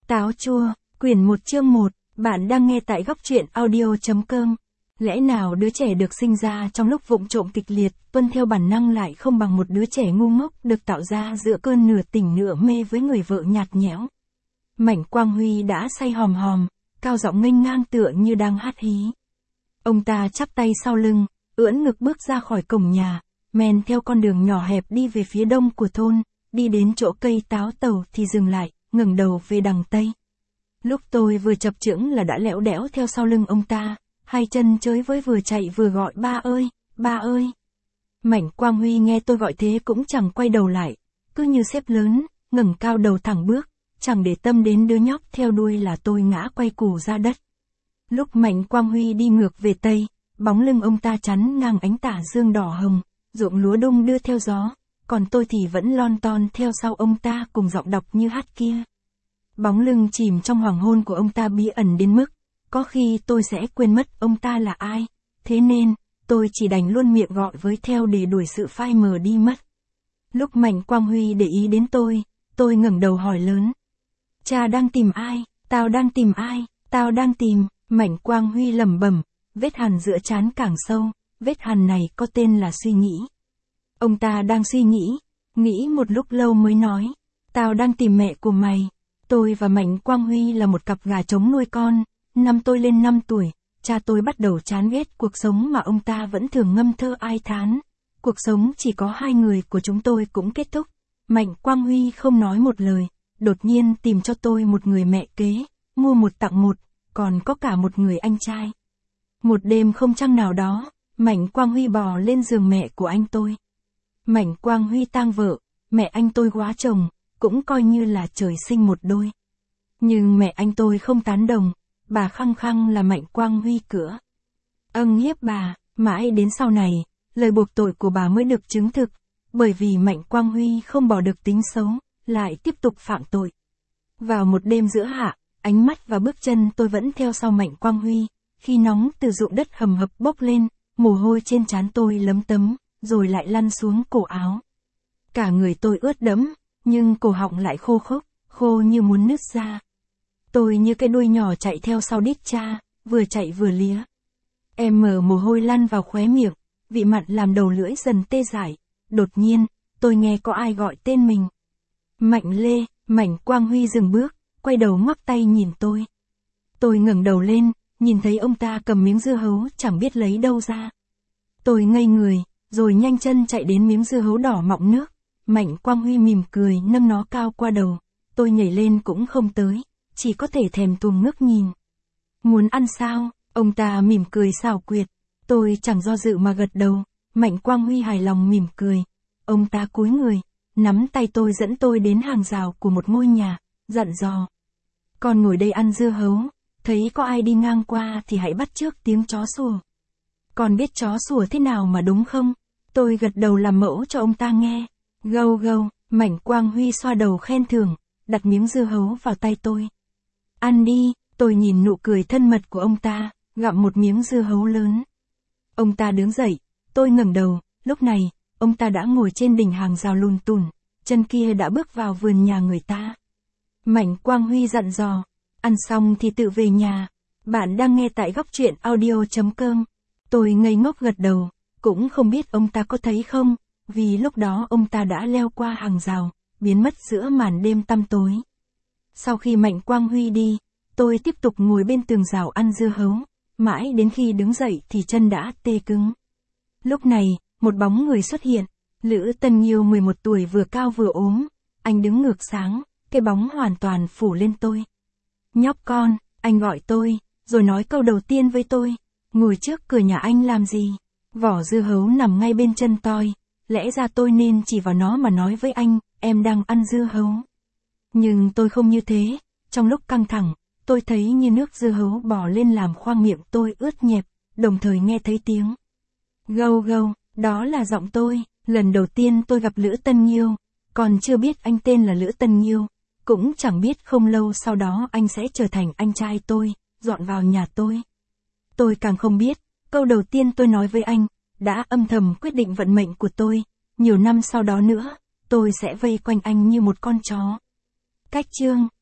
Táo chua, quyển 1 chương 1, bạn đang nghe tại góc truyện audio.com. Lẽ nào đứa trẻ được sinh ra trong lúc vụng trộm kịch liệt, tuân theo bản năng lại không bằng một đứa trẻ ngu ngốc được tạo ra giữa cơn nửa tỉnh nửa mê với người vợ nhạt nhẽo. Mảnh Quang Huy đã say hòm hòm, cao giọng nghênh ngang tựa như đang hát hí. Ông ta chắp tay sau lưng, ưỡn ngực bước ra khỏi cổng nhà, men theo con đường nhỏ hẹp đi về phía đông của thôn, đi đến chỗ cây táo tàu thì dừng lại, ngẩng đầu về đằng tây. Lúc tôi vừa chập chững là đã lẽo đẽo theo sau lưng ông ta, hai chân chới với vừa chạy vừa gọi ba ơi, ba ơi. Mảnh Quang Huy nghe tôi gọi thế cũng chẳng quay đầu lại, cứ như sếp lớn, ngẩng cao đầu thẳng bước, chẳng để tâm đến đứa nhóc theo đuôi là tôi ngã quay củ ra đất. Lúc Mảnh Quang Huy đi ngược về tây, bóng lưng ông ta chắn ngang ánh tà dương đỏ hồng, ruộng lúa đung đưa theo gió, còn tôi thì vẫn lon ton theo sau ông ta cùng giọng đọc như hát kia. Bóng lưng chìm trong hoàng hôn của ông ta bí ẩn đến mức, có khi tôi sẽ quên mất ông ta là ai, thế nên, tôi chỉ đành luôn miệng gọi với theo để đuổi sự phai mờ đi mất. Lúc Mảnh Quang Huy để ý đến tôi ngẩng đầu hỏi lớn. Cha đang tìm ai, tao đang tìm ai, tao đang tìm, Mảnh Quang Huy lẩm bẩm, vết hằn giữa trán càng sâu, vết hằn này có tên là suy nghĩ. Ông ta đang suy nghĩ một lúc lâu mới nói, tao đang tìm mẹ của mày. Tôi và Mảnh Quang Huy là một cặp gà trống nuôi con, năm tôi lên 5 tuổi, cha tôi bắt đầu chán ghét cuộc sống mà ông ta vẫn thường ngâm thơ ai thán. Cuộc sống chỉ có hai người của chúng tôi cũng kết thúc. Mảnh Quang Huy không nói một lời, đột nhiên tìm cho tôi một người mẹ kế, mua một tặng một, còn có cả một người anh trai. Một đêm không trăng nào đó, Mảnh Quang Huy bò lên giường mẹ của anh tôi. Mảnh Quang Huy tang vợ, mẹ anh tôi góa chồng, cũng coi như là trời sinh một đôi. Nhưng mẹ anh tôi không tán đồng, bà khăng khăng là Mảnh Quang Huy cửa. Hiếp bà, mãi đến sau này, lời buộc tội của bà mới được chứng thực, bởi vì Mảnh Quang Huy không bỏ được tính xấu, lại tiếp tục phạm tội. Vào một đêm giữa hạ, ánh mắt và bước chân tôi vẫn theo sau Mảnh Quang Huy, khi nóng từ ruộng đất hầm hập bốc lên, mồ hôi trên trán tôi lấm tấm, rồi lại lăn xuống cổ áo. Cả người tôi ướt đẫm, nhưng cổ họng lại khô khốc, khô như muốn nứt ra. Tôi như cái đuôi nhỏ chạy theo sau đít cha, vừa chạy vừa lía. Em mở mồ hôi lăn vào khóe miệng, vị mặn làm đầu lưỡi dần tê dại. Đột nhiên, tôi nghe có ai gọi tên mình. Mạnh Lê. Mảnh Quang Huy dừng bước, quay đầu ngoắc tay nhìn tôi. Tôi ngẩng đầu lên, nhìn thấy ông ta cầm miếng dưa hấu chẳng biết lấy đâu ra. Tôi ngây người, rồi nhanh chân chạy đến miếng dưa hấu đỏ mọng nước. Mảnh Quang Huy mỉm cười nâng nó cao qua đầu. Tôi nhảy lên cũng không tới, chỉ có thể thèm thuồng ngước nhìn. Muốn ăn sao? Ông ta mỉm cười xảo quyệt. Tôi chẳng do dự mà gật đầu. Mảnh Quang Huy hài lòng mỉm cười. Ông ta cúi người, nắm tay tôi dẫn tôi đến hàng rào của một ngôi nhà, dặn dò. Con ngồi đây ăn dưa hấu, thấy có ai đi ngang qua thì hãy bắt chước tiếng chó sủa. Con biết chó sủa thế nào mà đúng không? Tôi gật đầu làm mẫu cho ông ta nghe. Gâu gâu, Mảnh Quang Huy xoa đầu khen thưởng, đặt miếng dưa hấu vào tay tôi. Ăn đi, tôi nhìn nụ cười thân mật của ông ta, gặm một miếng dưa hấu lớn. Ông ta đứng dậy, tôi ngẩng đầu, lúc này, ông ta đã ngồi trên đỉnh hàng rào lùn tùn, chân kia đã bước vào vườn nhà người ta. Mảnh Quang Huy dặn dò, ăn xong thì tự về nhà. Bạn đang nghe tại góc truyện audio.com. Tôi ngây ngốc gật đầu, cũng không biết ông ta có thấy không, vì lúc đó ông ta đã leo qua hàng rào, biến mất giữa màn đêm tăm tối. Sau khi Mảnh Quang Huy đi, tôi tiếp tục ngồi bên tường rào ăn dưa hấu, mãi đến khi đứng dậy thì chân đã tê cứng. Lúc này, một bóng người xuất hiện, Lữ Tân Nghiêu 11 tuổi vừa cao vừa ốm, anh đứng ngược sáng, cái bóng hoàn toàn phủ lên tôi. Nhóc con, anh gọi tôi, rồi nói câu đầu tiên với tôi, ngồi trước cửa nhà anh làm gì? Vỏ dưa hấu nằm ngay bên chân tôi, lẽ ra tôi nên chỉ vào nó mà nói với anh, em đang ăn dưa hấu. Nhưng tôi không như thế, trong lúc căng thẳng, tôi thấy như nước dưa hấu bò lên làm khoang miệng tôi ướt nhẹp, đồng thời nghe thấy tiếng. Gâu gâu, đó là giọng tôi, lần đầu tiên tôi gặp Lữ Tân Nghiêu, còn chưa biết anh tên là Lữ Tân Nghiêu, cũng chẳng biết không lâu sau đó anh sẽ trở thành anh trai tôi, dọn vào nhà tôi. Tôi càng không biết, câu đầu tiên tôi nói với anh, đã âm thầm quyết định vận mệnh của tôi, nhiều năm sau đó nữa, tôi sẽ vây quanh anh như một con chó. Cách chương